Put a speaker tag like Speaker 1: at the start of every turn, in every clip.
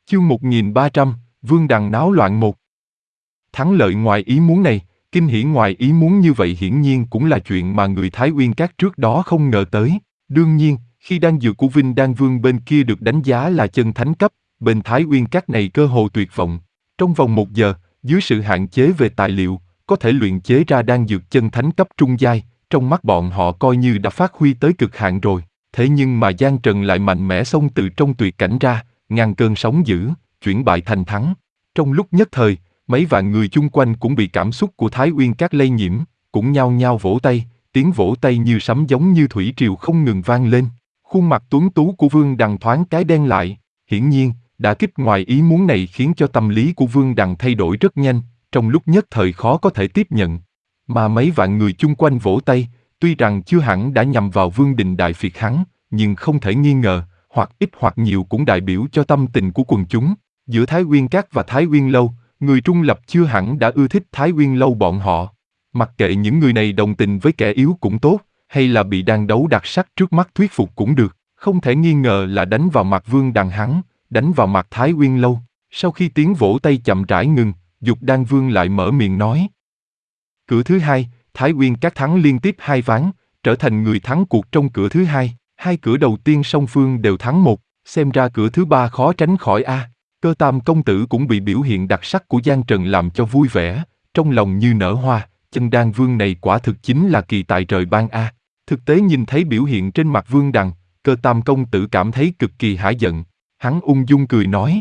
Speaker 1: Chương 1300, Vương Đằng náo loạn một. Thắng lợi ngoài ý muốn này, kinh hỉ ngoài ý muốn như vậy hiển nhiên cũng là chuyện mà người Thái Uyên Các trước đó không ngờ tới. Đương nhiên, khi đan dược của Vinh Đan Vương bên kia được đánh giá là chân thánh cấp, bên Thái Uyên Các này cơ hồ tuyệt vọng. Trong vòng 1 giờ, dưới sự hạn chế về tài liệu, có thể luyện chế ra đan dược chân thánh cấp trung giai, trong mắt bọn họ coi như đã phát huy tới cực hạn rồi. Thế nhưng mà Giang Trần lại mạnh mẽ xông từ trong tuyệt cảnh ra, ngăn cơn sóng dữ, chuyển bại thành thắng. Trong lúc nhất thời, mấy vạn người chung quanh cũng bị cảm xúc của Thái Uyên Các lây nhiễm, cũng nhao nhao vỗ tay, tiếng vỗ tay như sấm giống như thủy triều không ngừng vang lên. Khuôn mặt tuấn tú của Vương Đằng thoáng cái đen lại, hiển nhiên, đả kích ngoài ý muốn này khiến cho tâm lý của Vương Đằng thay đổi rất nhanh, trong lúc nhất thời khó có thể tiếp nhận. Mà mấy vạn người chung quanh vỗ tay, tuy rằng chưa hẳn đã nhằm vào Vương Đình Đại Phiệt hắn, nhưng không thể nghi ngờ, hoặc ít hoặc nhiều cũng đại biểu cho tâm tình của quần chúng. Giữa Thái Uyên Các và Thái Uyên Lâu, người trung lập chưa hẳn đã ưa thích Thái Uyên Lâu bọn họ. Mặc kệ những người này đồng tình với kẻ yếu cũng tốt, hay là bị đan đấu đặc sắc trước mắt thuyết phục cũng được, không thể nghi ngờ là đánh vào mặt Vương Đằng hắn, đánh vào mặt Thái Uyên Lâu. Sau khi tiếng vỗ tay chậm rãi ngừng, Dục Đan Vương lại mở miệng nói. Cửa thứ hai, Thái Uyên Các thắng liên tiếp 2 ván, trở thành người thắng cuộc trong cửa thứ hai. 2 cửa đầu tiên song phương đều thắng 1, xem ra cửa thứ 3 khó tránh khỏi a. Cơ Tam công tử cũng bị biểu hiện đặc sắc của Giang Trần làm cho vui vẻ, trong lòng như nở hoa, Chân Đan Vương này quả thực chính là kỳ tài trời ban a. Thực tế nhìn thấy biểu hiện trên mặt Vương Đằng, Cơ Tam công tử cảm thấy cực kỳ hả giận, hắn ung dung cười nói.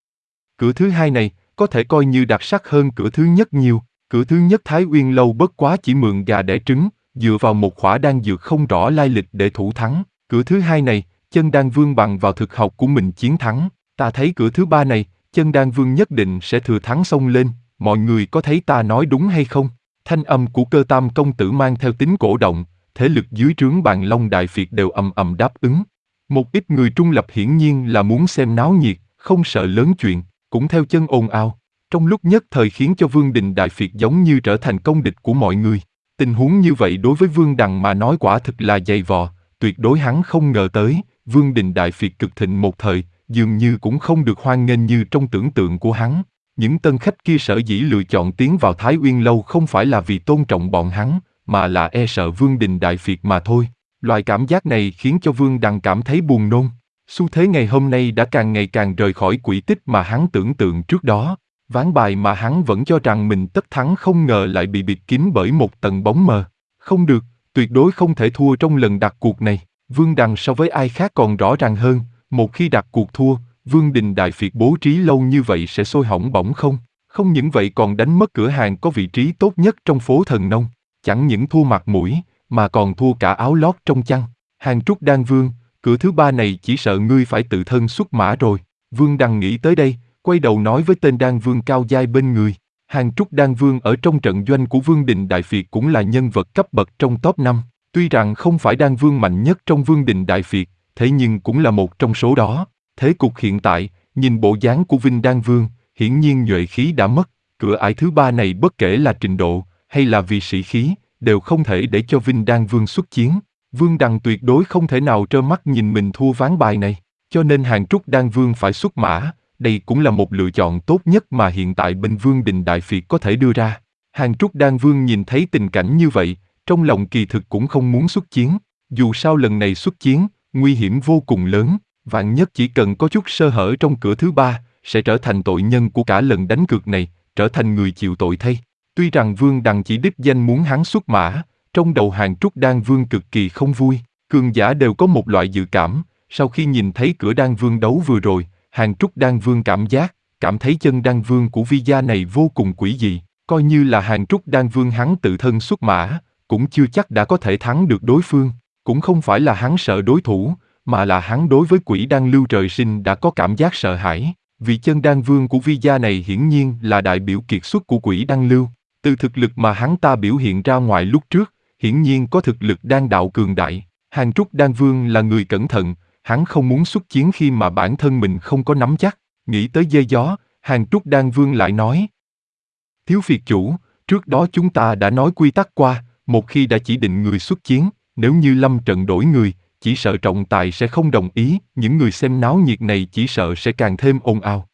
Speaker 1: Cửa thứ hai này, có thể coi như đặc sắc hơn cửa thứ nhất nhiều, cửa thứ nhất Thái Uyên Lâu bất quá chỉ mượn gà đẻ trứng, dựa vào một khỏa đan dược không rõ lai lịch để thủ thắng. Cửa thứ hai này, Chân Đan Vương bằng vào thực học của mình chiến thắng. Ta thấy cửa thứ ba này, Chân Đan Vương nhất định sẽ thừa thắng xông lên. Mọi người có thấy ta nói đúng hay không? Thanh âm của Cơ Tam công tử mang theo tính cổ động, thế lực dưới trướng Bàn Long Đại Phiệt đều ầm ầm đáp ứng. Một ít người trung lập hiển nhiên là muốn xem náo nhiệt, không sợ lớn chuyện, cũng theo chân ồn ào. Trong lúc nhất thời khiến cho Vương Đình Đại Phiệt giống như trở thành công địch của mọi người. Tình huống như vậy đối với Vương Đằng mà nói quả thực là dày vò. Tuyệt đối hắn không ngờ tới, Vương Đình Đại Phiệt cực thịnh một thời, dường như cũng không được hoan nghênh như trong tưởng tượng của hắn. Những tân khách kia sở dĩ lựa chọn tiến vào Thái Uyên Lâu không phải là vì tôn trọng bọn hắn, mà là e sợ Vương Đình Đại Phiệt mà thôi. Loại cảm giác này khiến cho Vương Đằng cảm thấy buồn nôn. Xu thế ngày hôm nay đã càng ngày càng rời khỏi quỹ tích mà hắn tưởng tượng trước đó. Ván bài mà hắn vẫn cho rằng mình tất thắng không ngờ lại bị bịt kín bởi một tầng bóng mờ. Không được, tuyệt đối không thể thua trong lần đặt cuộc này. Vương Đằng so với ai khác còn rõ ràng hơn, một khi đặt cuộc thua, Vương Đình Đại Phiệt bố trí lâu như vậy sẽ sôi hỏng bỏng không. Không những vậy còn đánh mất cửa hàng có vị trí tốt nhất trong phố Thần Nông. Chẳng những thua mặt mũi, mà còn thua cả áo lót trong chăn. Hàng Trúc Đan Vương, cửa thứ ba này chỉ sợ ngươi phải tự thân xuất mã rồi. Vương Đằng nghĩ tới đây, quay đầu nói với tên Đan Vương cao giai bên người. Hàng Trúc Đan Vương ở trong trận doanh của Vương Đình Đại Phiệt cũng là nhân vật cấp bậc trong top 5. Tuy rằng không phải Đan Vương mạnh nhất trong Vương Đình Đại Phiệt, thế nhưng cũng là một trong số đó. Thế cục hiện tại, nhìn bộ dáng của Vinh Đan Vương, hiển nhiên nhuệ khí đã mất. Cửa ải thứ ba này bất kể là trình độ, hay là vì sĩ khí, đều không thể để cho Vinh Đan Vương xuất chiến. Vương Đằng tuyệt đối không thể nào trơ mắt nhìn mình thua ván bài này, cho nên Hàng Trúc Đan Vương phải xuất mã. Đây cũng là một lựa chọn tốt nhất mà hiện tại bên Vương Đình Đại Phiệt có thể đưa ra. Hàng Trúc Đan Vương nhìn thấy tình cảnh như vậy, trong lòng kỳ thực cũng không muốn xuất chiến. Dù sao lần này xuất chiến, nguy hiểm vô cùng lớn, vạn nhất chỉ cần có chút sơ hở trong cửa thứ ba, sẽ trở thành tội nhân của cả lần đánh cược này, trở thành người chịu tội thay. Tuy rằng Vương Đằng chỉ đích danh muốn hắn xuất mã, trong đầu Hàng Trúc Đan Vương cực kỳ không vui. Cường giả đều có một loại dự cảm, sau khi nhìn thấy cửa Đan Vương đấu vừa rồi, Hàng Trúc Đan Vương cảm thấy Chân Đan Vương của Vi gia này vô cùng quỷ dị, coi như là Hàng Trúc Đan Vương hắn tự thân xuất mã, cũng chưa chắc đã có thể thắng được đối phương, cũng không phải là hắn sợ đối thủ, mà là hắn đối với Quỷ Đan Lưu trời sinh đã có cảm giác sợ hãi, vì Chân Đan Vương của Vi gia này hiển nhiên là đại biểu kiệt xuất của Quỷ Đan Lưu, từ thực lực mà hắn ta biểu hiện ra ngoài lúc trước, hiển nhiên có thực lực đan đạo cường đại. Hàng Trúc Đan Vương là người cẩn thận, hắn không muốn xuất chiến khi mà bản thân mình không có nắm chắc. Nghĩ tới dây gió, Hàng Trúc Đan Vương lại nói. Thiếu Phiệt chủ, trước đó chúng ta đã nói quy tắc qua, một khi đã chỉ định người xuất chiến, nếu như lâm trận đổi người, chỉ sợ trọng tài sẽ không đồng ý, những người xem náo nhiệt này chỉ sợ sẽ càng thêm ồn ào.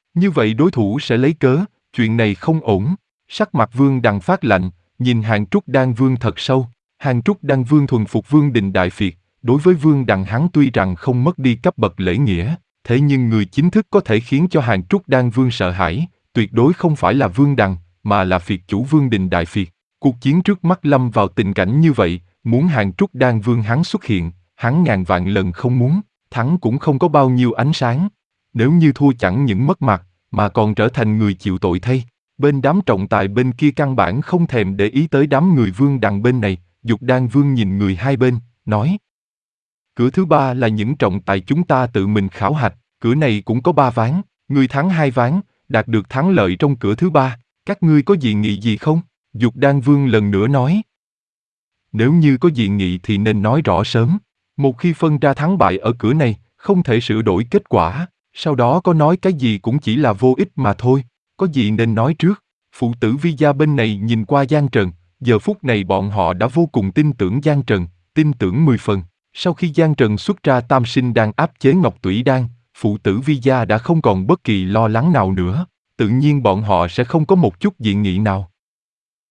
Speaker 1: Như vậy đối thủ sẽ lấy cớ, chuyện này không ổn. Sắc mặt Vương Đằng phát lạnh, nhìn Hàn Trúc Đan Vương thật sâu. Hàn Trúc Đan Vương thuần phục Vương Đình Đại Việt, đối với Vương Đằng hắn tuy rằng không mất đi cấp bậc lễ nghĩa, thế nhưng người chính thức có thể khiến cho Hàn Trúc Đan Vương sợ hãi, tuyệt đối không phải là Vương Đằng, mà là Việt chủ Vương Đình Đại Việt. Cuộc chiến trước mắt lâm vào tình cảnh như vậy, muốn Hàn Trúc Đan Vương hắn xuất hiện, hắn ngàn vạn lần không muốn, thắng cũng không có bao nhiêu ánh sáng. Nếu như thua chẳng những mất mặt, mà còn trở thành người chịu tội thay. Bên đám trọng tài bên kia căn bản không thèm để ý tới đám người Vương Đằng bên này, Dục Đan Vương nhìn người hai bên, nói. Cửa thứ ba là những trọng tài chúng ta tự mình khảo hạch, cửa này cũng có 3 ván, người thắng 2 ván, đạt được thắng lợi trong cửa thứ ba, các ngươi có dị nghị gì không? Dục Đan Vương lần nữa nói. Nếu như có dị nghị thì nên nói rõ sớm, một khi phân ra thắng bại ở cửa này, không thể sửa đổi kết quả, sau đó có nói cái gì cũng chỉ là vô ích mà thôi, có gì nên nói trước. Phụ tử Vi Gia bên này nhìn qua Giang Trần, giờ phút này bọn họ đã vô cùng tin tưởng Giang Trần, tin tưởng 10 phần. Sau khi Giang Trần xuất ra tam sinh đan áp chế Ngọc Tủy Đan, phụ tử Vi Gia đã không còn bất kỳ lo lắng nào nữa, tự nhiên bọn họ sẽ không có một chút dị nghị nào.